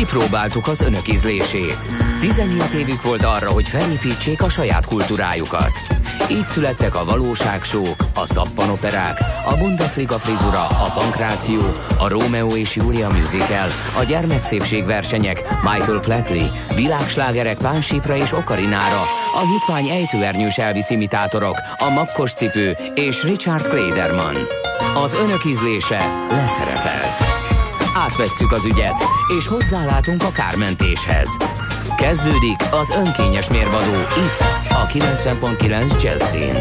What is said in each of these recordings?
Kipróbáltuk az önök ízlését. 17 évük volt arra, hogy felépítsék a saját kultúrájukat. Így születtek a valóságsók, a szappanoperák, a Bundesliga frizura, a pankráció, a Rómeó és Júlia musical, a gyermekszépségversenyek, Michael Flatley, világslágerek Pánsípra és Okarinára, a hitvány ejtőernyős Elvis imitátorok, a makkos cipő és Richard Klederman. Az önök ízlése leszerepelt. Átvesszük az ügyet, és hozzálátunk a kármentéshez. Kezdődik az önkényes mérvadó itt, a 90.9 Jazzin.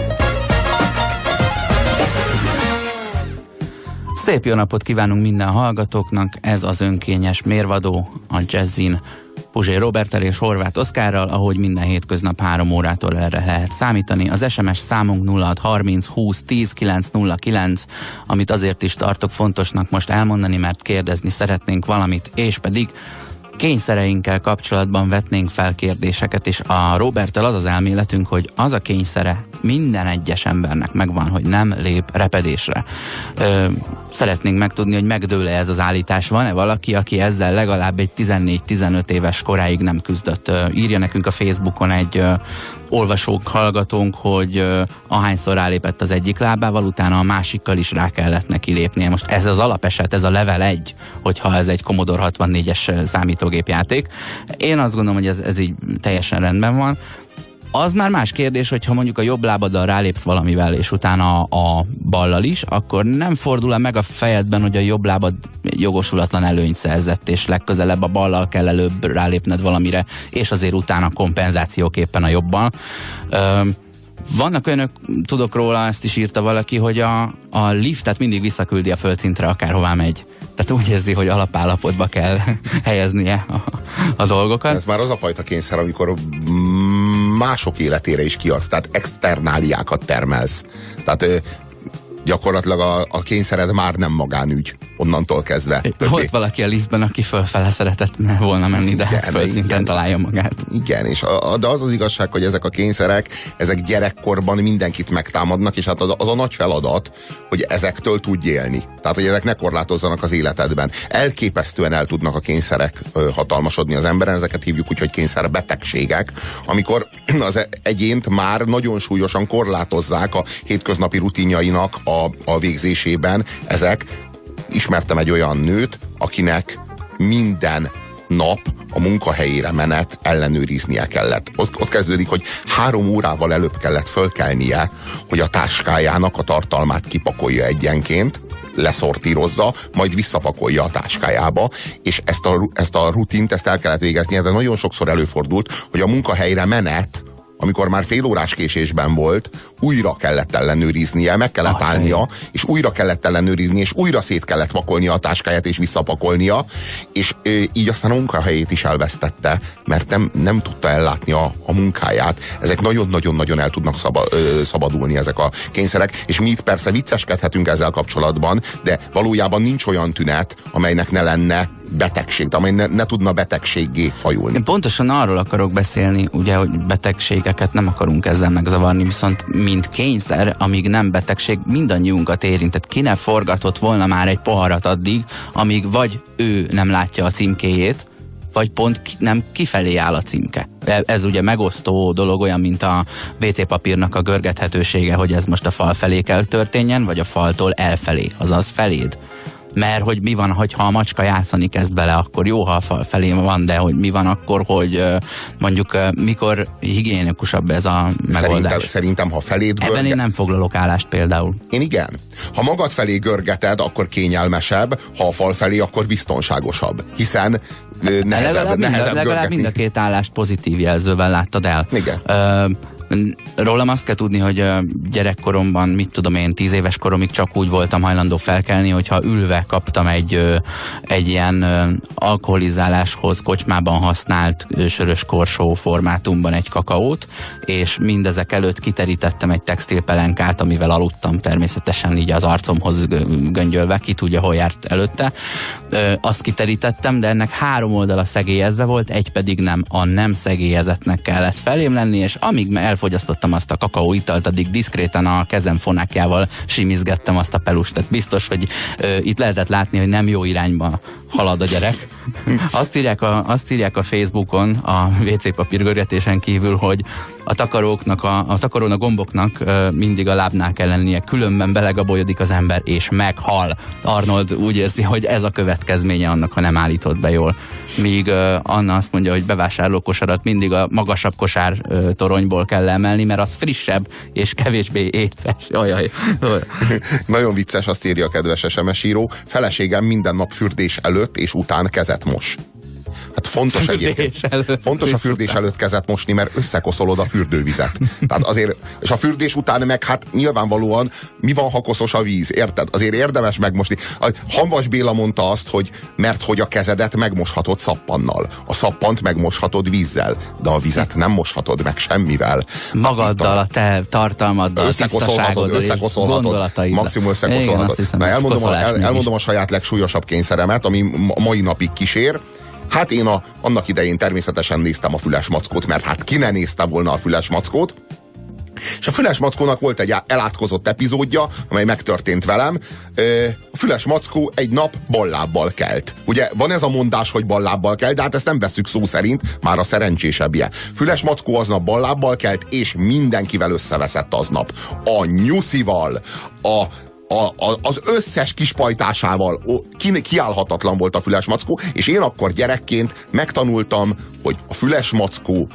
Szép jó napot kívánunk minden hallgatóknak, ez az önkényes mérvadó a Jazzin. Puzsé Roberttel és Horváth Oszkárral, ahogy minden hétköznap 3 órától erre lehet számítani. Az SMS számunk 0630 20 10 909, amit azért is tartok fontosnak most elmondani, mert kérdezni szeretnénk valamit, és pedig kényszereinkkel kapcsolatban vetnénk fel kérdéseket, és a Roberttel az az elméletünk, hogy az a kényszere minden egyes embernek megvan, hogy nem lép repedésre. Szeretnénk megtudni, hogy megdől-e ez az állítás. Van-e valaki, aki ezzel legalább egy 14-15 éves koráig nem küzdött? Írja nekünk a Facebookon egy olvasók, hallgatónk, hogy ahányszor rálépett az egyik lábával, utána a másikkal is rá kellett neki lépnie. Most ez az alapeset, ez a level 1, hogyha ez egy Commodore 64-es számítógépjáték. Én azt gondolom, hogy ez így teljesen rendben van. Az már más kérdés, hogyha mondjuk a jobb lábaddal rálépsz valamivel, és utána a ballal is, akkor nem fordul-e meg a fejedben, hogy a jobb lábad jogosulatlan előnyt szerzett, és legközelebb a ballal kell előbb rálépned valamire, és azért utána kompenzációképpen a jobban. Vannak önök, tudok róla, ezt is írta valaki, hogy a liftet mindig visszaküldi a földszintre, akárhová megy. Tehát úgy érzi, hogy alapállapotba kell helyeznie a dolgokat. Ez már az a fajta kényszer, amikor mások életére is kiadsz, tehát externáliákat termelsz. Tehát gyakorlatilag a kényszered már nem magánügy onnantól kezdve. Volt valaki a liftben, aki fölfele szeretett volna menni, de földszinten találja magát. Igen, és de az az igazság, hogy ezek a kényszerek, ezek gyerekkorban mindenkit megtámadnak, és hát az a nagy feladat, hogy ezektől tudj élni. Tehát, hogy ezek ne korlátozzanak az életedben. Elképesztően el tudnak a kényszerek hatalmasodni az emberen, ezeket hívjuk úgy, hogy kényszerbetegségek, amikor az egyént már nagyon súlyosan korlátozzák a hétköznapi rutinjainak a végzésében ezek. Ismertem egy olyan nőt, akinek minden nap a munkahelyére menet ellenőriznie kellett. Ott kezdődik, hogy 3 órával előbb kellett fölkelnie, hogy a táskájának a tartalmát kipakolja egyenként, leszortírozza, majd visszapakolja a táskájába, és ezt a rutint, ezt el kellett végeznie, de nagyon sokszor előfordult, hogy a munkahelyre menet, amikor már fél órás késésben volt, újra kellett ellenőriznie, meg kellett állnia, és újra kellett ellenőrizni, és újra szét kellett pakolnia a táskáját, és visszapakolnia, és így aztán a munkahelyét is elvesztette, mert nem tudta ellátni a munkáját. Ezek nagyon-nagyon-nagyon el tudnak szabadulni, ezek a kényszerek, és mi itt persze vicceskedhetünk ezzel kapcsolatban, de valójában nincs olyan tünet, amelynek ne lenne betegség, amely ne tudna betegséggé fajulni. Én pontosan arról akarok beszélni, ugye, hogy betegségeket nem akarunk ezzel megzavarni, viszont mint kényszer, amíg nem betegség, mindannyiunkat érintett. Ki ne forgatott volna már egy poharat addig, amíg vagy ő nem látja a címkéjét, vagy pont nem kifelé áll a címke. Ez ugye megosztó dolog, olyan, mint a WC papírnak a görgethetősége, hogy ez most a fal felé kell történjen, vagy a faltól elfelé, azaz feléd. Mert hogy mi van, hogyha a macska játszani kezd bele, akkor jó, ha a fal felé van, de hogy mi van akkor, hogy mondjuk mikor higiénikusabb ez a megoldás. Szerintem ha feléd görget... Ebben én nem foglalok állást például. Én igen. Ha magad felé görgeted, akkor kényelmesebb, ha a fal felé, akkor biztonságosabb. Hiszen nehezebb legalább mind a két állást pozitív jelzővel láttad el. Igen. Rólam azt kell tudni, hogy gyerekkoromban, mit tudom én, 10 éves koromig csak úgy voltam hajlandó felkelni, hogyha ülve kaptam egy ilyen alkoholizáláshoz kocsmában használt sörös korsó formátumban egy kakaót, és mindezek előtt kiterítettem egy textilpelenkát, amivel aludtam természetesen így az arcomhoz göngyölve, ki tudja, hol járt előtte. Azt kiterítettem, de ennek 3 oldala szegélyezve volt, egy pedig nem. A nem szegélyezetnek kellett felém lenni, és amíg elfogyasztottam azt a kakaóitalt, addig diszkréten a kezem fonákjával simizgettem azt a pelust. Tehát biztos, hogy itt lehetett látni, hogy nem jó irányba halad a gyerek. Azt írják a Facebookon, a WC papírgörgetésen kívül, hogy a takarónak, gomboknak mindig a lábnál kell lennie, különben belegabolyodik az ember, és meghal. Arnold úgy érzi, hogy ez a következménye annak, ha nem állítod be jól. Míg Anna azt mondja, hogy bevásárlókosarat mindig a magasabb kosár toronyból kell emelni, mert az frissebb és kevésbé éces. Ajaj. Nagyon vicces, azt írja a kedves SMS író. Feleségem minden nap fürdés előtt és után kezet mos. Hát fontos egyébként. Fontos a fürdés előtt kezet mosni, mert összekoszolod a fürdővizet. Tehát azért, és a fürdés után meg hát nyilvánvalóan mi van, ha koszos a víz, érted? Azért érdemes megmosni. A Hamvas Béla mondta azt, hogy mert hogy a kezedet megmoshatod szappannal. A szappant megmoshatod vízzel, de a vizet nem moshatod meg semmivel. Magaddal, a te tartalmaddal, összekoszolhatod, gondolataiddal. Maximum összekoszolhatod. Igen, elmondom a saját legsúlyosabb kényszeremet, ami mai napig kísér. Hát én annak idején természetesen néztem a Füles Mackót, mert hát ki ne nézte volna a Füles Mackót. És a Füles Mackónak volt egy elátkozott epizódja, amely megtörtént velem. A Füles Mackó egy nap ballábbal kelt. Ugye van ez a mondás, hogy ballábbal kelt, de hát ezt nem vesszük szó szerint, már a szerencsésebbje. Füles Mackó aznap ballábbal kelt, és mindenkivel összeveszett aznap. A nyuszival, az összes kispajtásával kiállhatatlan volt a Füles Mackó, és én akkor gyerekként megtanultam, hogy a Füles Mackó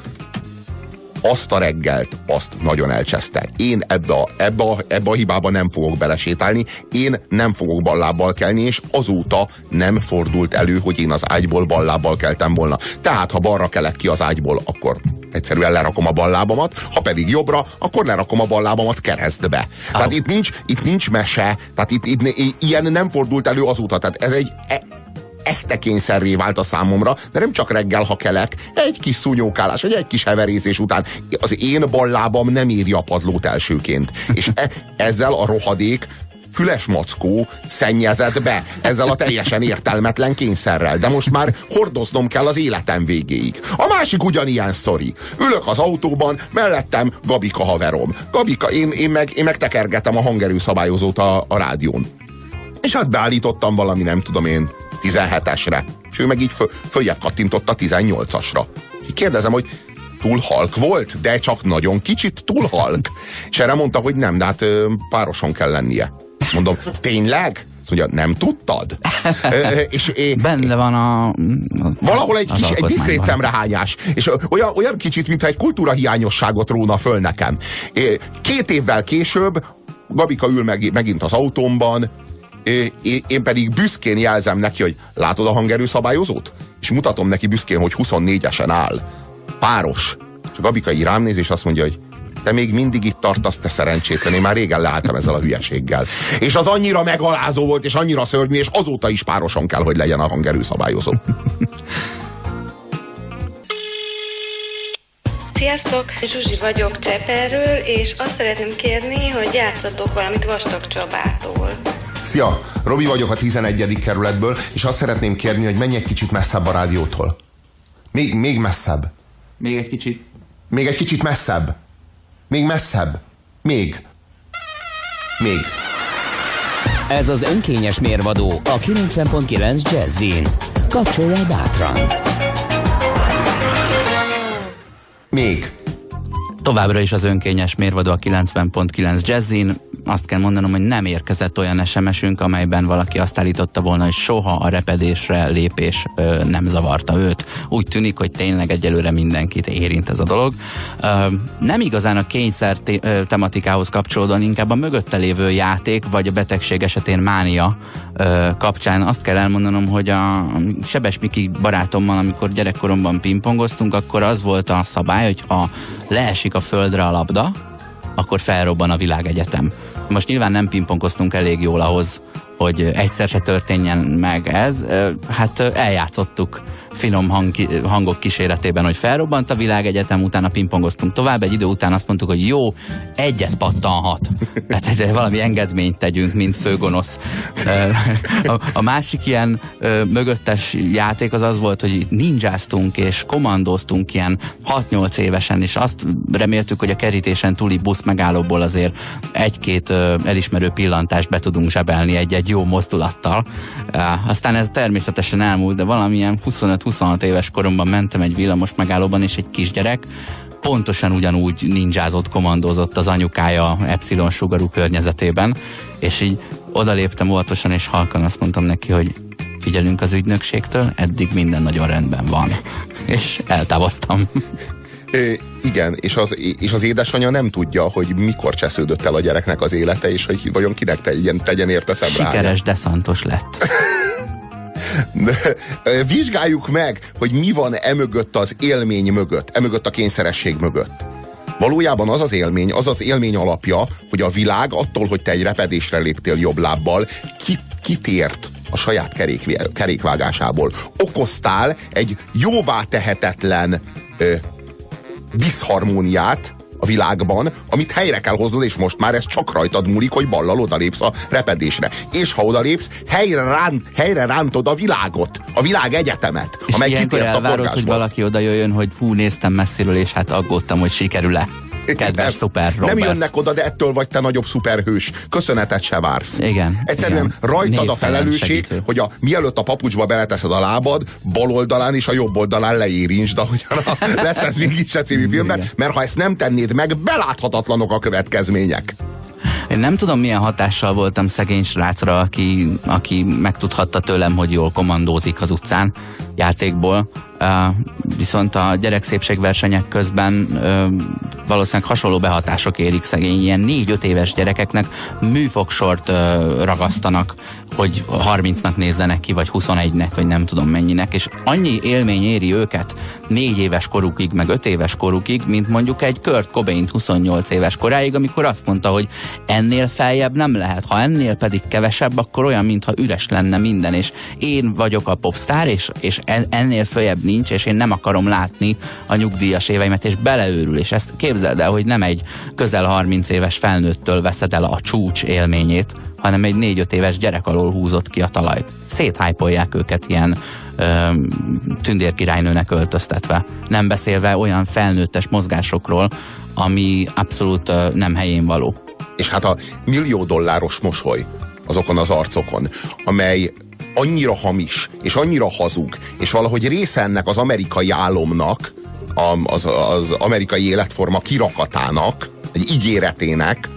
azt a reggelt, azt nagyon elcseszte. Én ebbe a hibába nem fogok belesétálni, én nem fogok ballábbal kelni, és azóta nem fordult elő, hogy én az ágyból ballábbal keltem volna. Tehát, ha balra kelek ki az ágyból, akkor egyszerűen lerakom a ballábamat, ha pedig jobbra, akkor lerakom a ballábamat keresztbe. Tehát itt nincs mese, tehát itt ilyen nem fordult elő azóta. Tehát ez egy echte kényszerré vált a számomra, de nem csak reggel, ha kelek, egy kis szúnyókálás, vagy egy kis heverészés után az én ballábam nem éri a padlót elsőként. És ezzel a rohadék Füles Mackó szennyezett be ezzel a teljesen értelmetlen kényszerrel. De most már hordoznom kell az életem végéig. A másik ugyanilyen sztori. Ülök az autóban, mellettem Gabika haverom. Gabika, én meg tekergetem a hangerőszabályozót a rádión. És hát beállítottam valami, nem tudom én, 17-esre. És ő meg így följebb kattintott a 18-asra. És kérdezem, hogy túl halk volt, de csak nagyon kicsit túl halk. És erre mondta, hogy nem, de hát pároson kell lennie. Mondom, tényleg? Azt mondja, nem tudtad? Benne van valahol egy diszkrét szemrehányás. És olyan kicsit, mintha egy kultúrahiányosságot róna föl nekem. 2 évvel később Gabika ül megint az autómban, én pedig büszkén jelzem neki, hogy látod a hangerőszabályozót? És mutatom neki büszkén, hogy 24-esen áll. Páros. És a Gabika így rám néz, és azt mondja, hogy te még mindig itt tartasz, te szerencsétlen, én már régen leálltam ezzel a hülyeséggel. És az annyira megalázó volt, és annyira szörnyű, és azóta is pároson kell, hogy legyen a hangerőszabályozó. Sziasztok, Zsuzsi vagyok Cseperről, és azt szeretném kérni, hogy játszatok valamit Vastag Csabától. Szia, Robi vagyok a 11. kerületből, és azt szeretném kérni, hogy menj egy kicsit messzebb a rádiótól. Még messzebb. Még egy kicsit. Még egy kicsit messzebb. Még messzebb. Még. Ez az önkényes mérvadó a 90.9 Jazzin. Kapcsolja bátran. Még. Továbbra is az önkényes mérvadó a 90.9 Jazzin. Azt kell mondanom, hogy nem érkezett olyan SMS-ünk, amelyben valaki azt állította volna, hogy soha a repedésre lépés nem zavarta őt. Úgy tűnik, hogy tényleg egyelőre mindenkit érint ez a dolog. Nem igazán a kényszer tematikához kapcsolódóan, inkább a mögötte lévő játék, vagy a betegség esetén mánia kapcsán azt kell elmondanom, hogy a Sebes Miki barátommal, amikor gyerekkoromban pingpongoztunk, akkor az volt a szabály, hogy ha leesik a földre a labda, akkor felrobban a világegyetem. Most nyilván nem pingpongoztunk elég jól ahhoz, hogy egyszer se történjen meg ez. Hát eljátszottuk finom hangok kíséretében, hogy felrobbant a világegyetem, utána pingpongoztunk tovább, egy idő után azt mondtuk, hogy jó, egyet pattanhat. Tehát valami engedményt tegyünk, mint főgonosz. A másik ilyen mögöttes játék az volt, hogy ninjáztunk és kommandóztunk ilyen 6-8 évesen, és azt reméltük, hogy a kerítésen túli busz megállóból azért 1-2 elismerő pillantást be tudunk zsebelni egy-egy egy jó mozdulattal. Aztán ez természetesen elmúlt, de valamilyen 25-26 éves koromban mentem egy villamos megállóban, és egy kisgyerek pontosan ugyanúgy ninjázott, komandozott az anyukája epsilon sugarú környezetében, és így odaléptem óvatosan, és halkan azt mondtam neki, hogy figyelünk az ügynökségtől, eddig minden nagyon rendben van. És eltávoztam. Igen, és az édesanyja nem tudja, hogy mikor csesződött el a gyereknek az élete, és hogy vajon kinek tegyen érte szemre. Sikeres deszantos lett. Vizsgáljuk meg, hogy mi van emögött az élmény mögött, emögött a kényszeresség mögött. Valójában az az élmény alapja, hogy a világ attól, hogy te egy repedésre léptél jobb lábbal, kitért a saját kerékvágásából. Okoztál egy jóvá tehetetlen diszharmóniát a világban, amit helyre kell hoznod, és most már ez csak rajtad múlik, hogy ballal odalépsz a repedésre. És ha odalépsz, helyre rántod a világot, a világegyetemet, és amely kitért a forgásból. hogy valaki oda jöjjön, hogy fú, néztem messziről, és hát aggódtam, hogy sikerül-e. Kedves szuper Robert. Nem jönnek oda, de ettől vagy te nagyobb szuperhős. Köszönetet se vársz. Igen. Egyszerűen igen. Rajtad a felelősség, hogy mielőtt a papucsba beleteszed a lábad, bal oldalán és a jobb oldalán leérintsd, ahogyan lesz ez mégis a című filmben, mert ha ezt nem tennéd meg, beláthatatlanok a következmények. Én nem tudom, milyen hatással voltam szegény srácra, aki megtudhatta tőlem, hogy jól komandózik az utcán játékból. Viszont a gyerekszépségversenyek közben valószínűleg hasonló behatások érik szegény ilyen 4-5 éves gyerekeknek műfogsort ragasztanak, hogy 30-nak nézzenek ki, vagy 21-nek, vagy nem tudom mennyinek, és annyi élmény éri őket 4 éves korukig, meg 5 éves korukig, mint mondjuk egy Kurt Cobain 28 éves koráig, amikor azt mondta, hogy ennél feljebb nem lehet, ha ennél pedig kevesebb, akkor olyan, mintha üres lenne minden, és én vagyok a popstar, és ennél följebb nincs, és én nem akarom látni a nyugdíjas éveimet, és beleőrül, és ezt képzeld el, hogy nem egy közel 30 éves felnőttől veszed el a csúcs élményét, hanem egy 4-5 éves gyerek alól húzott ki a talaj. Széthájpolják őket ilyen tündérkirálynőnek öltöztetve. Nem beszélve olyan felnőttes mozgásokról, ami abszolút nem helyén való. És hát a millió dolláros mosoly azokon az arcokon, amely annyira hamis, és annyira hazug, és valahogy része ennek az amerikai álomnak, az amerikai életforma kirakatának, egy ígéretének,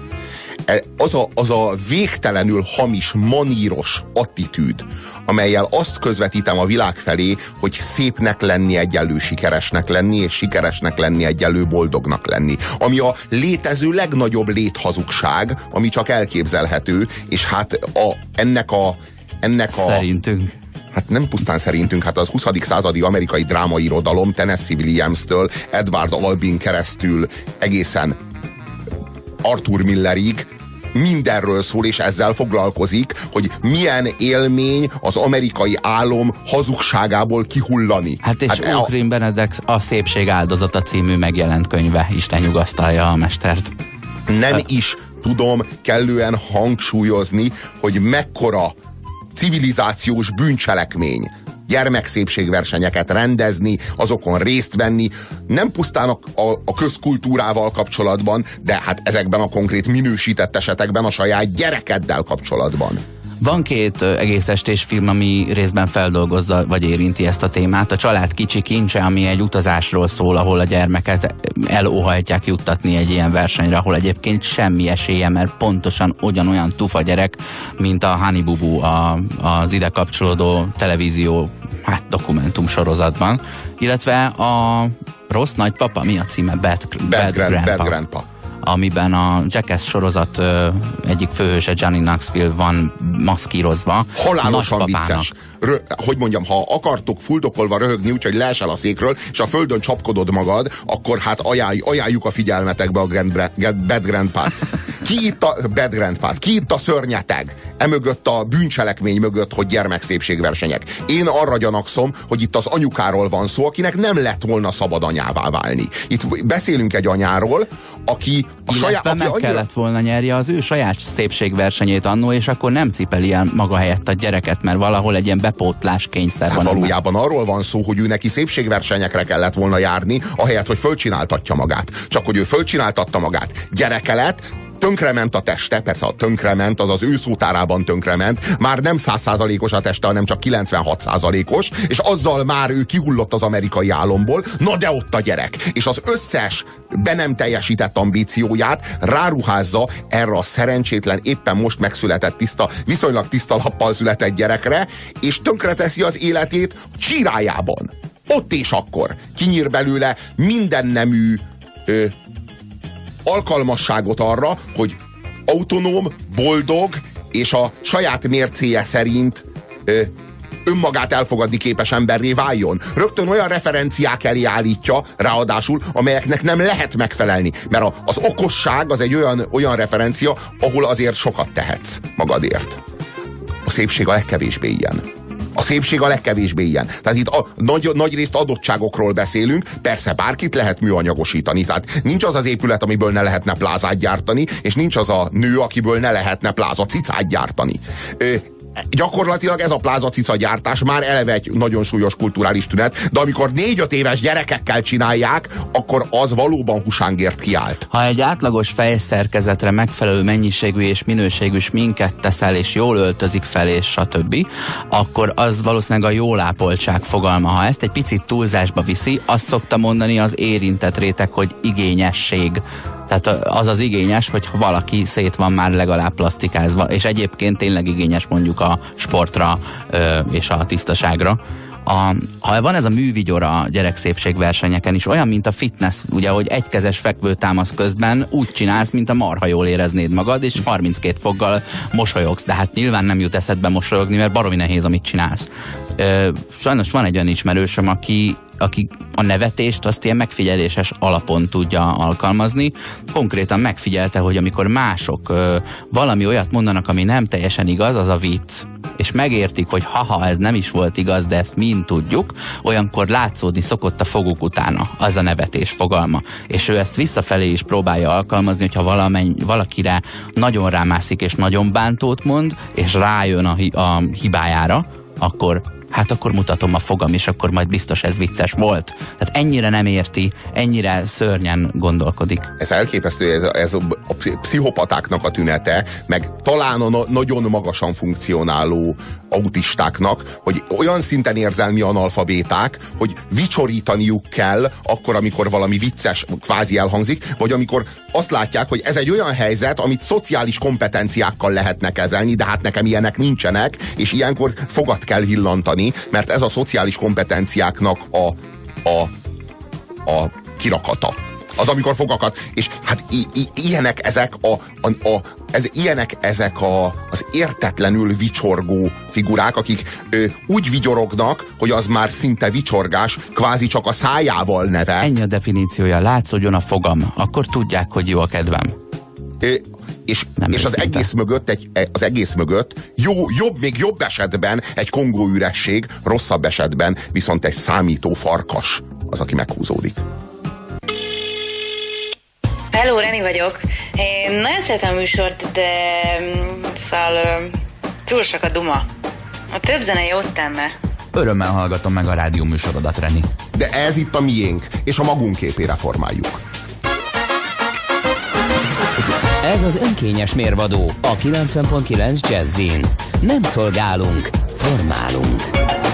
az a végtelenül hamis, maníros attitűd, amellyel azt közvetítem a világ felé, hogy szépnek lenni egyenlő sikeresnek lenni, és sikeresnek lenni egyenlő boldognak lenni. Ami a létező legnagyobb léthazugság, ami csak elképzelhető, és hát ennek a szerintünk. Hát nem pusztán szerintünk, hát az 20. századi amerikai drámairodalom Tennessee Williams-től Edward Albin keresztül egészen Arthur Millerig mindenről szól, és ezzel foglalkozik, hogy milyen élmény az amerikai álom hazugságából kihullani. Hát és Ókrin Benedek a Szépség áldozata című megjelent könyve, Isten nyugasztalja a mestert. Nem is tudom kellően hangsúlyozni, hogy mekkora civilizációs bűncselekmény gyermekszépségversenyeket rendezni, azokon részt venni, nem pusztán a közkultúrával kapcsolatban, de hát ezekben a konkrét minősített esetekben a saját gyerekeddel kapcsolatban. Van 2 egész estés film, ami részben feldolgozza, vagy érinti ezt a témát. A Család kicsi kincse, ami egy utazásról szól, ahol a gyermeket elóhajtják juttatni egy ilyen versenyre, ahol egyébként semmi esélye, mert pontosan ugyanolyan tufa gyerek, mint a Honey Boo Boo az ide kapcsolódó televízió dokumentum sorozatban. Illetve a Rossz nagypapa, mi a címe? Bad Grandpa. Amiben a Jackass sorozat egyik főhőse, Johnny Knoxville van maszkírozva. Halálosan vicces. Hogy mondjam, ha akartok fuldokolva röhögni, úgyhogy leesel a székről, és a földön csapkodod magad, akkor hát ajánljuk a figyelmetekbe a Bad Grandpa-t. Ki itt a szörnyeteg? Emögött a bűncselekmény mögött, hogy gyermekszépségversenyek. Én arra gyanakszom, hogy itt az anyukáról van szó, akinek nem lett volna szabad anyává válni. Itt beszélünk egy anyáról, aki kellett volna nyerje az ő saját szépségversenyét annó, és akkor nem cipeli el maga helyett a gyereket, mert valahol egy ilyen bepótlás kényszer van. Hát valójában arról van szó, hogy ő neki szépségversenyekre kellett volna járni, ahelyett, hogy fölcsináltatja magát. Csak hogy ő fölcsináltatta magát. Gyereke lett, tönkrement a teste, persze a tönkrement, az az ő szótárában tönkrement, már nem 100%-os a teste, hanem csak 96%-os, és azzal már ő kihullott az amerikai álomból, na de ott a gyerek. És az összes be nem teljesített ambícióját ráruházza erre a szerencsétlen, éppen most megszületett viszonylag tiszta lappal született gyerekre, és tönkreteszi az életét csírájában. Ott és akkor kinyír belőle minden nemű alkalmasságot arra, hogy autonóm, boldog és a saját mércéje szerint önmagát elfogadni képes emberré váljon. Rögtön olyan referenciák elé állítja, ráadásul, amelyeknek nem lehet megfelelni. Mert az okosság az egy olyan referencia, ahol azért sokat tehetsz magadért. A szépség a legkevésbé ilyen. A szépség a legkevésbé ilyen. Tehát itt nagy részt adottságokról beszélünk, persze bárkit lehet műanyagosítani. Tehát nincs az az épület, amiből ne lehetne plázát gyártani, és nincs az a nő, akiből ne lehetne plázacicát gyártani. Gyakorlatilag ez a plázacica gyártás már eleve egy nagyon súlyos kulturális tünet, de amikor 4-5 éves gyerekekkel csinálják, akkor az valóban husángért kiállt. Ha egy átlagos fejszerkezetre megfelelő mennyiségű és minőségű sminket teszel, és jól öltözik fel, és stb., akkor az valószínűleg a jólápoltság fogalma. Ha ezt egy picit túlzásba viszi, azt szokta mondani az érintett réteg, hogy igényesség. Tehát az az igényes, hogy valaki szét van már legalább plastikázva, és egyébként tényleg igényes mondjuk a sportra és a tisztaságra. Ha van ez a művigyor a gyerekszépségversenyeken is, olyan, mint a fitness, ugye, hogy egykezes fekvőtámasz közben úgy csinálsz, mint a marha jól éreznéd magad, és 32 foggal mosolyogsz, de hát nyilván nem jut eszedbe mosolyogni, mert baromi nehéz, amit csinálsz. Sajnos van egy olyan ismerősöm, aki a nevetést azt ilyen megfigyeléses alapon tudja alkalmazni. Konkrétan megfigyelte, hogy amikor mások valami olyat mondanak, ami nem teljesen igaz, az a vicc. És megértik, hogy haha, ez nem is volt igaz, de ezt mind tudjuk, olyankor látszódni szokott a foguk utána, az a nevetés fogalma. És ő ezt visszafelé is próbálja alkalmazni, hogyha valakire nagyon rámászik és nagyon bántót mond, és rájön a hibájára, akkor mutatom a fogam, és akkor majd biztos ez vicces volt. Tehát ennyire nem érti, ennyire szörnyen gondolkodik. Ez elképesztő, ez a pszichopatáknak a tünete, meg talán a nagyon magasan funkcionáló autistáknak, hogy olyan szinten érzelmi analfabéták, hogy vicsorítaniuk kell akkor, amikor valami vicces kvázi elhangzik, vagy amikor azt látják, hogy ez egy olyan helyzet, amit szociális kompetenciákkal lehetne kezelni, de hát nekem ilyenek nincsenek, és ilyenkor fogat kell villantani, mert ez a szociális kompetenciáknak a kirakata. Az, amikor fogakat, és hát ilyenek ezek az értetlenül vicsorgó figurák, akik úgy vigyorognak, hogy az már szinte vicsorgás, kvázi csak a szájával nevel. Ennyi a definíciója, látszódjon a fogam, akkor tudják, hogy jó a kedvem. És az egész mögött még jobb esetben egy kongó üresség, rosszabb esetben viszont egy számító farkas az, aki meghúzódik. Hello, Reni vagyok. Én nagyon szeretem a műsort, de szóval túl sok a duma. A több zene jót tenne. Örömmel hallgatom meg a rádió műsorodat, Reni. De ez itt a miénk, és a magunk képére formáljuk. Ez az önkényes mérvadó a 90.9 Jazzin. Nem szolgálunk, formálunk.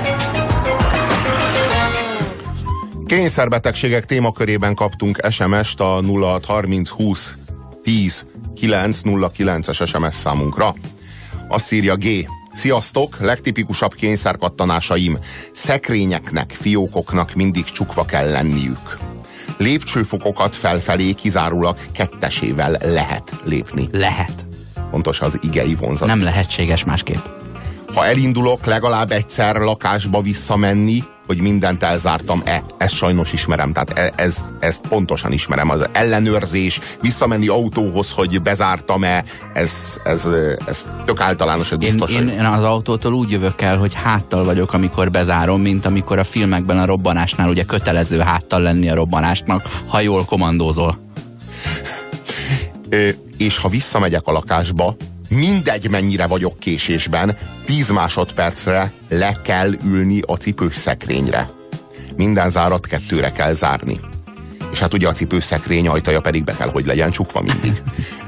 Kényszerbetegségek témakörében kaptunk SMS-t a 0630 20 10 909-es SMS számunkra. Azt írja G. Sziasztok! Legtipikusabb kényszerkattanásaim. Szekrényeknek, fiókoknak mindig csukva kell lenniük. Lépcsőfokokat felfelé kizárólag 2-esével lehet lépni. Lehet. Pontos az igei vonzat. Nem lehetséges másképp. Ha elindulok, legalább egyszer lakásba visszamenni, hogy mindent elzártam-e. Ezt sajnos ismerem, tehát ezt pontosan ismerem. Az ellenőrzés, visszamenni autóhoz, hogy bezártam-e, ez tök általános, ez biztos. Én az autótól úgy jövök el, hogy háttal vagyok, amikor bezárom, mint amikor a filmekben a robbanásnál ugye kötelező háttal lenni a robbanásnak, ha jól kommandózol. És ha visszamegyek a lakásba, mindegy mennyire vagyok késésben, 10 másodpercre le kell ülni a cipős szekrényre. Minden zárat 2-re kell zárni. és hát ugye a cipőszekrény ajtaja pedig be kell, hogy legyen csukva mindig.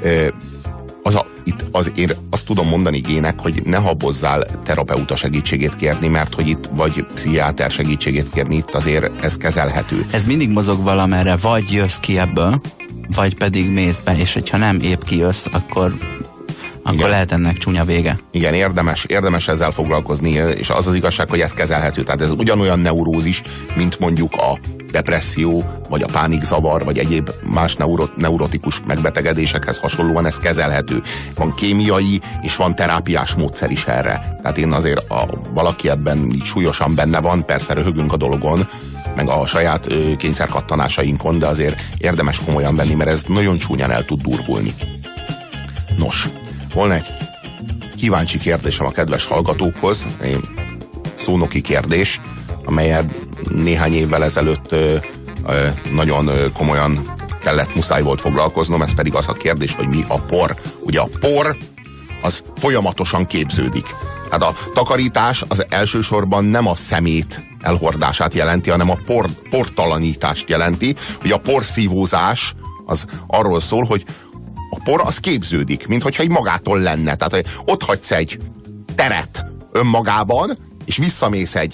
Én azt tudom mondani Gének, hogy ne habozzál terapeuta segítségét kérni, mert hogy itt vagy pszichiáter segítségét kérni, itt azért ez kezelhető. Ez mindig mozog valamerre, vagy jössz ki ebből, vagy pedig mész be, és hogyha nem épp kijössz, akkor lehet ennek csúnya vége. Igen, érdemes ezzel foglalkozni, és az az igazság, hogy ez kezelhető. Tehát ez ugyanolyan neurózis, mint mondjuk a depresszió, vagy a pánikzavar, vagy egyéb más neurotikus megbetegedésekhez hasonlóan ez kezelhető. Van kémiai, és van terápiás módszer is erre. Tehát én azért, valaki ebben így súlyosan benne van, persze röhögünk a dolgon, meg a saját kényszerkattanásainkon, de azért érdemes komolyan venni, mert ez nagyon csúnyán el tud durvulni. Nos, volna egy kíváncsi kérdésem a kedves hallgatókhoz, szónoki kérdés, amelyet néhány évvel ezelőtt nagyon komolyan muszáj volt foglalkoznom, ez pedig az a kérdés, hogy mi a por. Ugye a por az folyamatosan képződik. Hát a takarítás az elsősorban nem a szemét elhordását jelenti, hanem a portalanítást jelenti, hogy a porszívózás az arról szól, hogy a por az képződik, minthogyha egy magától lenne. Tehát ott hagysz egy teret önmagában, és visszamész egy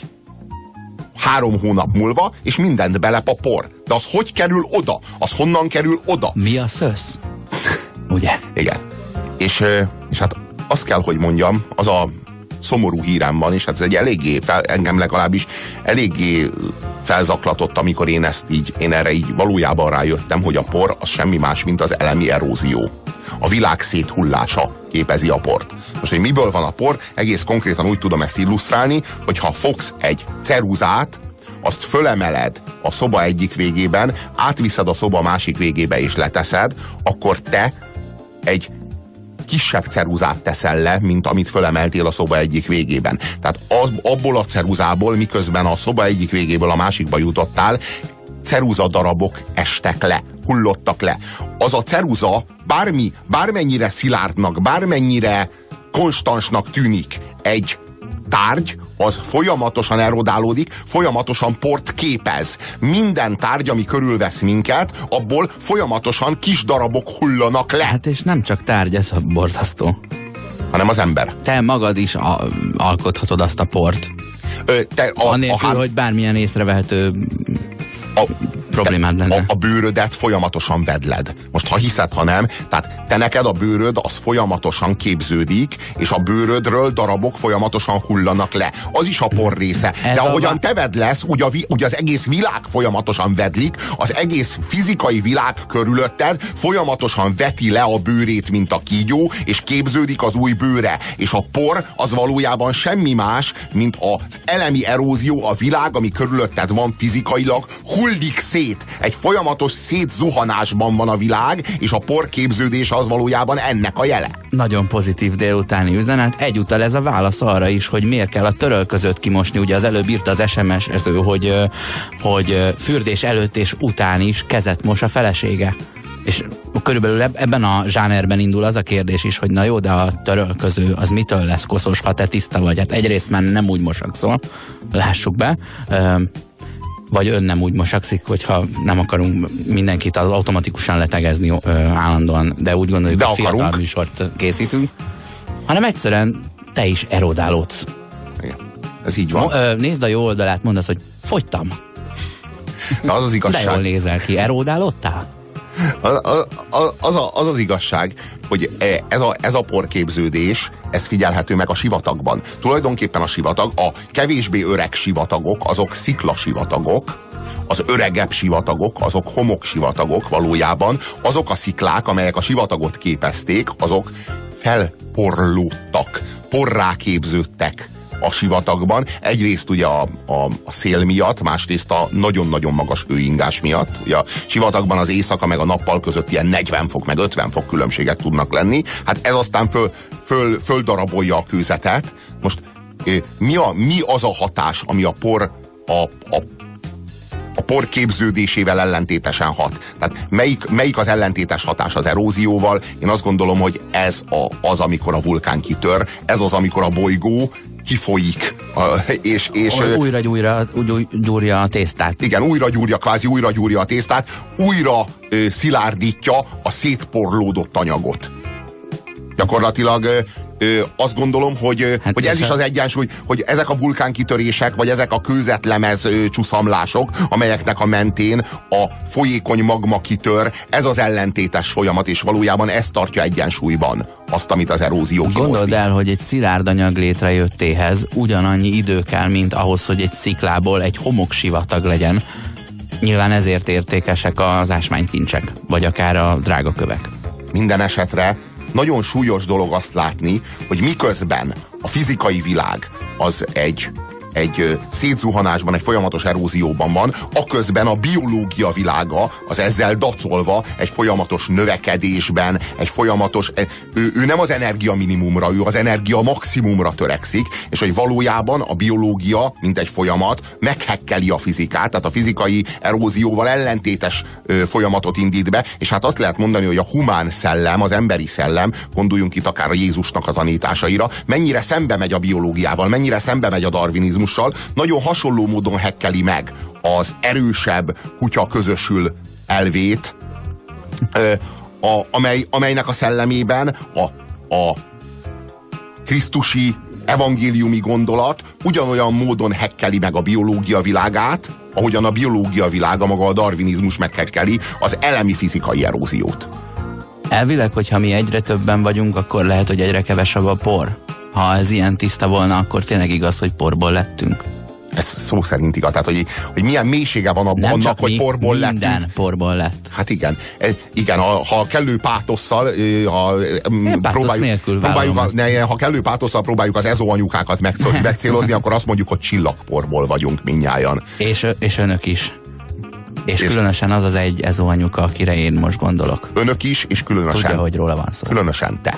3 hónap múlva, és mindent belep a por. De az hogy kerül oda? Az honnan kerül oda? Mi a szösz? Ugye? Igen. És hát azt kell, hogy mondjam, az a szomorú hírem van, és hát ez egy eléggé, engem legalábbis eléggé felzaklatott, amikor én erre így valójában rájöttem, hogy a por az semmi más, mint az elemi erózió. A világ széthullása képezi a port. Most, hogy miből van a por, egész konkrétan úgy tudom ezt illusztrálni, hogy ha fogsz egy ceruzát, azt fölemeled a szoba egyik végében, átviszed a szoba másik végébe és leteszed, akkor te egy kisebb ceruzát teszel le, mint amit fölemeltél a szoba egyik végében. Tehát abból a ceruzából, miközben a szoba egyik végéből a másikba jutottál, ceruzadarabok estek le, hullottak le. Az a ceruza bármennyire szilárdnak, bármennyire konstansnak tűnik egy tárgy, az folyamatosan erodálódik, folyamatosan port képez. Minden tárgy, ami körülvesz minket, abból folyamatosan kis darabok hullanak le. Hát és nem csak tárgy, ez a borzasztó. Hanem az ember. Te magad is alkothatod azt a port. Anélkül, hogy bármilyen észrevehető problémád lenne. A bőrödet folyamatosan vedled. Most ha hiszed, ha nem, tehát te neked a bőröd az folyamatosan képződik, és a bőrödről darabok folyamatosan hullanak le. Az is a por része. De ahogyan te vedlesz, úgy az egész világ folyamatosan vedlik, az egész fizikai világ körülötted folyamatosan veti le a bőrét, mint a kígyó, és képződik az új bőre. És a por az valójában semmi más, mint az elemi erózió, a világ, ami körülötted van fizikailag, hullik szét. Egy folyamatos szétzuhanásban van a világ, és a por képződése az valójában ennek a jele. Nagyon pozitív délutáni üzenet. Egyúttal ez a válasz arra is, hogy miért kell a törölközőt kimosni. Ugye az előbb írt az SMS-ező, hogy fürdés előtt és után is kezet mos a felesége. És körülbelül ebben a zsánerben indul az a kérdés is, hogy na jó, de a törölköző az mitől lesz koszos, ha te tiszta vagy? Hát egyrészt már nem úgy mosakszol, lássuk be. Vagy ön nem úgy mosakszik, hogyha nem akarunk mindenkit automatikusan letegezni állandóan, de úgy gondoljuk, hogy fiatal műsort készítünk, hanem egyszerűen te is erodálódsz. Igen. Ez így van. Nézd a jó oldalát, mondd azt, hogy fogytam. De az az igazság. De jól nézel ki, erodálódtál? Az igazság, hogy ez a porképződés, ez figyelhető meg a sivatagban. Tulajdonképpen a sivatag, a kevésbé öreg sivatagok, azok sziklasivatagok, az öregebb sivatagok, azok homoksivatagok valójában, azok a sziklák, amelyek a sivatagot képezték, azok felporlódtak, porrá képződtek a sivatagban. Egyrészt ugye a szél miatt, másrészt a nagyon-nagyon magas hőingás miatt. Ugye a sivatagban az éjszaka meg a nappal között ilyen 40 fok meg 50 fok különbségek tudnak lenni. Hát ez aztán földarabolja a kőzetet. Most mi az a hatás, ami a por képződésével ellentétesen hat? Tehát melyik az ellentétes hatás az erózióval? Én azt gondolom, hogy ez az, amikor a vulkán kitör, ez az, amikor a bolygó kifolyik Újra gyúrja a tésztát. Igen, kvázi újra gyúrja a tésztát, újra szilárdítja a szétporlódott anyagot. Gyakorlatilag azt gondolom, hogy ez is az egyensúly, hogy ezek a vulkánkitörések, vagy ezek a kőzetlemez csúszamlások, amelyeknek a mentén a folyékony magma kitör, ez az ellentétes folyamat, és valójában ez tartja egyensúlyban azt, amit az erózió kimozdít. Gondold el, hogy egy szilárd anyag létrejöttéhez ugyanannyi idő kell, mint ahhoz, hogy egy sziklából egy homoksivatag legyen. Nyilván ezért értékesek az ásványkincsek, vagy akár a drága kövek. Minden esetre nagyon súlyos dolog azt látni, hogy miközben a fizikai világ az egy szétzuhanásban, egy folyamatos erózióban van, aközben a biológia világa az ezzel dacolva egy folyamatos növekedésben, egy folyamatos... Ő nem az energia minimumra, ő az energia maximumra törekszik, és hogy valójában a biológia, mint egy folyamat, meghekkeli a fizikát, tehát a fizikai erózióval ellentétes folyamatot indít be, és hát azt lehet mondani, hogy a humán szellem, az emberi szellem, gondoljunk itt akár a Jézusnak a tanításaira, mennyire szembe megy a biológiával, mennyire szembe megy a darwinizmus, nagyon hasonló módon hekkeli meg az erősebb kutya közösül elvét, amelynek a szellemében a krisztusi evangéliumi gondolat ugyanolyan módon hekkeli meg a biológia világát, ahogyan a biológia világa, maga a darwinizmus meghekkeli az elemi fizikai eróziót. Elvileg, hogyha mi egyre többen vagyunk, akkor lehet, hogy egyre kevesebb a por. Ha ez ilyen tiszta volna, akkor tényleg igaz, hogy porból lettünk. Ez szó szerint igaz. Tehát, hogy milyen mélysége van annak, hogy porból lettünk. Minden porból lett. Hát igen. Igen, ha kellő pátosszal ha kellő pátosszal próbáljuk az ezó anyukákat megcélozni, akkor azt mondjuk, hogy csillagporból vagyunk mindnyájan. És önök is. És különösen az az egy ezó anyuka, akire én most gondolok. Önök is, és különösen. Tudja, hogy róla van szó. Különösen te.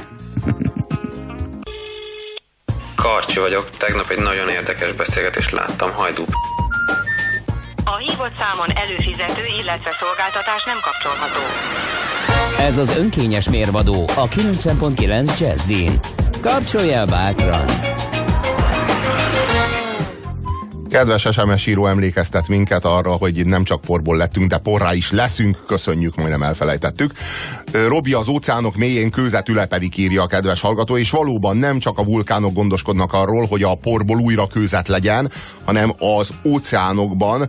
Karcsi vagyok, tegnap egy nagyon érdekes beszélgetést láttam, Hajdú. A hívott számon előfizető, illetve szolgáltatás nem kapcsolható. Ez az önkényes mérvadó a 90.9 Jazzin. Kapcsolja bátran! Kedves SMS író emlékeztet minket arra, hogy nem csak porból lettünk, de porrá is leszünk, köszönjük, majdnem elfelejtettük. Robi, az óceánok mélyén kőzet ülepedik, írja a kedves hallgató, és valóban nem csak a vulkánok gondoskodnak arról, hogy a porból újra kőzet legyen, hanem az óceánokban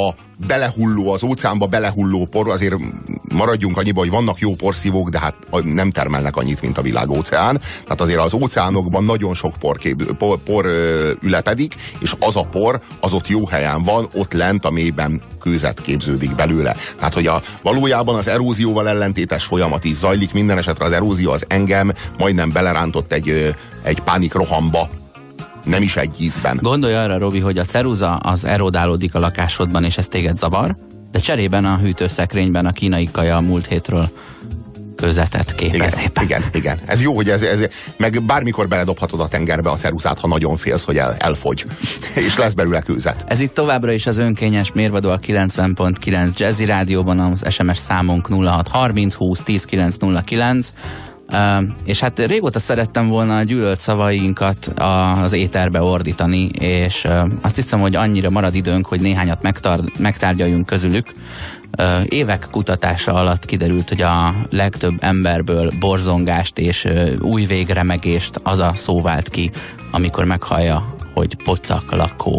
az óceánba belehulló por, azért maradjunk annyiba, hogy vannak jó porszívók, de hát nem termelnek annyit, mint a világóceán. Tehát azért az óceánokban nagyon sok por ülepedik, és az a por, az ott jó helyen van, ott lent a mélyben kőzet képződik belőle. Tehát, hogy valójában az erózióval ellentétes folyamat is zajlik, minden esetre az erózió az engem majdnem belerántott egy pánikrohamba, nem is egy ízben. Gondolj arra, Robi, hogy a ceruza az erodálódik a lakásodban, és ez téged zavar, de cserében a hűtőszekrényben a kínai kaja a múlt hétről kőzetet képez. Igen. Ez jó, hogy ez meg bármikor beledobhatod a tengerbe a ceruzát, ha nagyon félsz, hogy elfogy. És lesz belőle kőzet. Ez itt továbbra is az önkényes mérvadó a 90.9 Jazzy Rádióban, az SMS számunk 0630 20 10 909. És hát régóta szerettem volna a gyűlölt szavainkat az éterbe ordítani, és azt hiszem, hogy annyira marad időnk, hogy néhányat megtárgyaljunk közülük. Évek kutatása alatt kiderült, hogy a legtöbb emberből borzongást és új végremegést az a szó vált ki, amikor meghallja, hogy pocaklakó.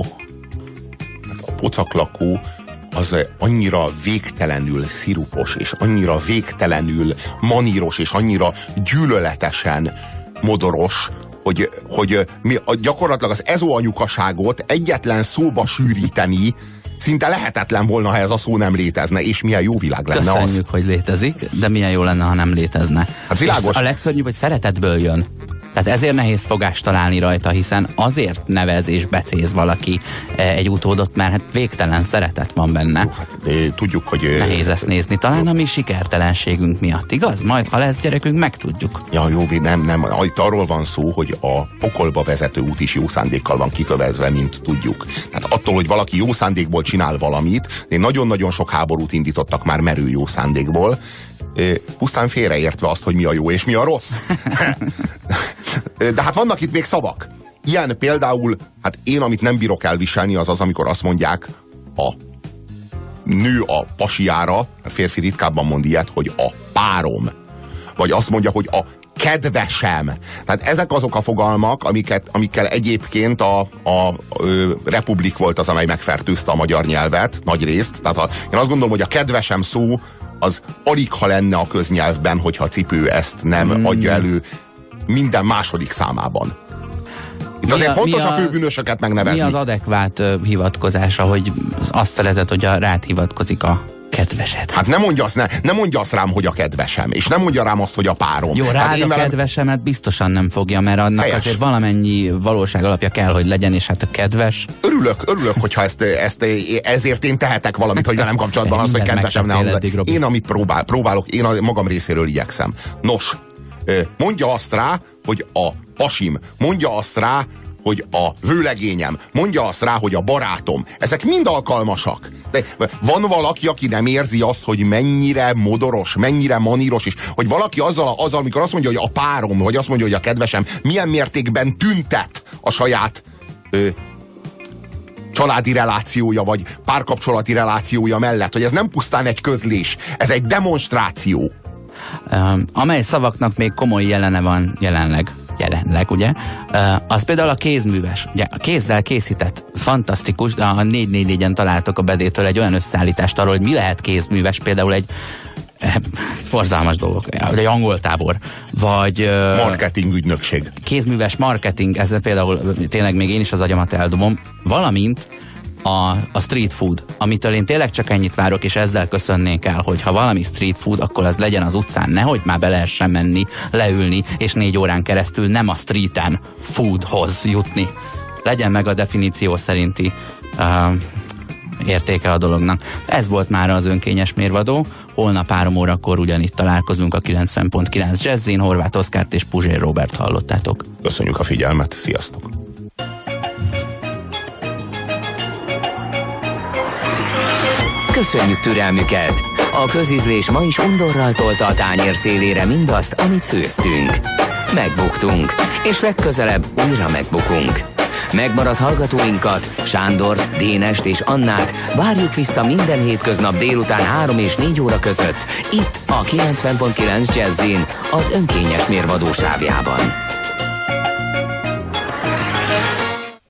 A pocaklakó az annyira végtelenül szirupos, és annyira végtelenül maníros, és annyira gyűlöletesen modoros, hogy gyakorlatilag az ezóanyukaságot egyetlen szóba sűríteni szinte lehetetlen volna, ha ez a szó nem létezne, és milyen jó világ lenne. Köszönjük, hogy létezik, de milyen jó lenne, ha nem létezne. Hát világos. És a legszörnyűbb, hogy szeretetből jön. Tehát ezért nehéz fogást találni rajta, hiszen azért nevez és becéz valaki egy utódot, mert hát végtelen szeretet van benne. Hát, tudjuk, hogy... Nehéz ezt nézni, talán a mi sikertelenségünk miatt, igaz? Majd, ha lesz gyerekünk, megtudjuk. Ja, jó, nem. Itt arról van szó, hogy a pokolba vezető út is jó szándékkal van kikövezve, mint tudjuk. Hát attól, hogy valaki jó szándékból csinál valamit, nagyon-nagyon sok háborút indítottak már merő jó szándékból, pusztán félreértve azt, hogy mi a jó és mi a rossz. De hát vannak itt még szavak. ilyen például, hát én, amit nem bírok elviselni, az az, amikor azt mondják a nő a pasiára, a férfi ritkábban mond ilyet, hogy a párom. Vagy azt mondja, hogy a kedvesem. Tehát ezek azok a fogalmak, amikkel egyébként a Republik volt az, amely megfertőzte a magyar nyelvet, nagy részt. Tehát én azt gondolom, hogy a kedvesem szó az alig ha lenne a köznyelvben, hogyha a cipő ezt nem adja elő minden második számában. Itt azért fontos a főbűnösöket megnevezni. Mi az adekvát hivatkozása, hogy azt szereted, hogy rád hivatkozik a kedvesed? Hát ne mondja azt rám, hogy a kedvesem, és nem mondja rám azt, hogy a párom. Jó, rád a kedvesemet biztosan nem fogja, mert annak helyes. Azért valamennyi valóság alapja kell, hogy legyen, és hát a kedves. Örülök, hogyha ezért én tehetek valamit, hogy velem kapcsolatban az, hogy kedvesem ne hangzik. Én amit próbálok, én a magam részéről igyekszem. Nos, mondja azt rá, hogy a pasim, mondja azt rá, hogy a vőlegényem, mondja azt rá, hogy a barátom. Ezek mind alkalmasak. De van valaki, aki nem érzi azt, hogy mennyire modoros, mennyire maníros, és hogy valaki azzal, amikor azt mondja, hogy a párom, vagy azt mondja, hogy a kedvesem, milyen mértékben tüntet a saját családi relációja, vagy párkapcsolati relációja mellett, hogy ez nem pusztán egy közlés, ez egy demonstráció. Amely szavaknak még komoly jelene van jelenleg, ugye? Az például a kézműves. Ugye, a kézzel készített, fantasztikus, de a 444-en találtok a Bedétől egy olyan összeállítást arról, hogy mi lehet kézműves, például egy borzalmas dolgok, egy angol tábor, vagy marketing ügynökség. Kézműves marketing, ezzel például tényleg még én is az agyamat eldobom, valamint a street food, amitől én tényleg csak ennyit várok, és ezzel köszönnék el, hogy ha valami street food, akkor az legyen az utcán, nehogy már be lehessen menni, leülni, és 4 órán keresztül nem a streeten foodhoz jutni. Legyen meg a definíció szerinti értéke a dolognak. Ez volt már az önkényes mérvadó. Holnap 3 órakor ugyanitt találkozunk a 90.9 Jazzin. Horváth Oszkárt és Puzsér Róbert hallottátok. Köszönjük a figyelmet, sziasztok! Köszönjük türelmüket! A közízlés ma is undorral tolta a tányér szélére mindazt, amit főztünk. Megbuktunk, és legközelebb újra megbukunk. Megmaradt hallgatóinkat, Sándort, Dénest és Annát várjuk vissza minden hétköznap délután 3 és 4 óra között, itt a 90.9 Jazzin, az önkényes mérvadó sávjában.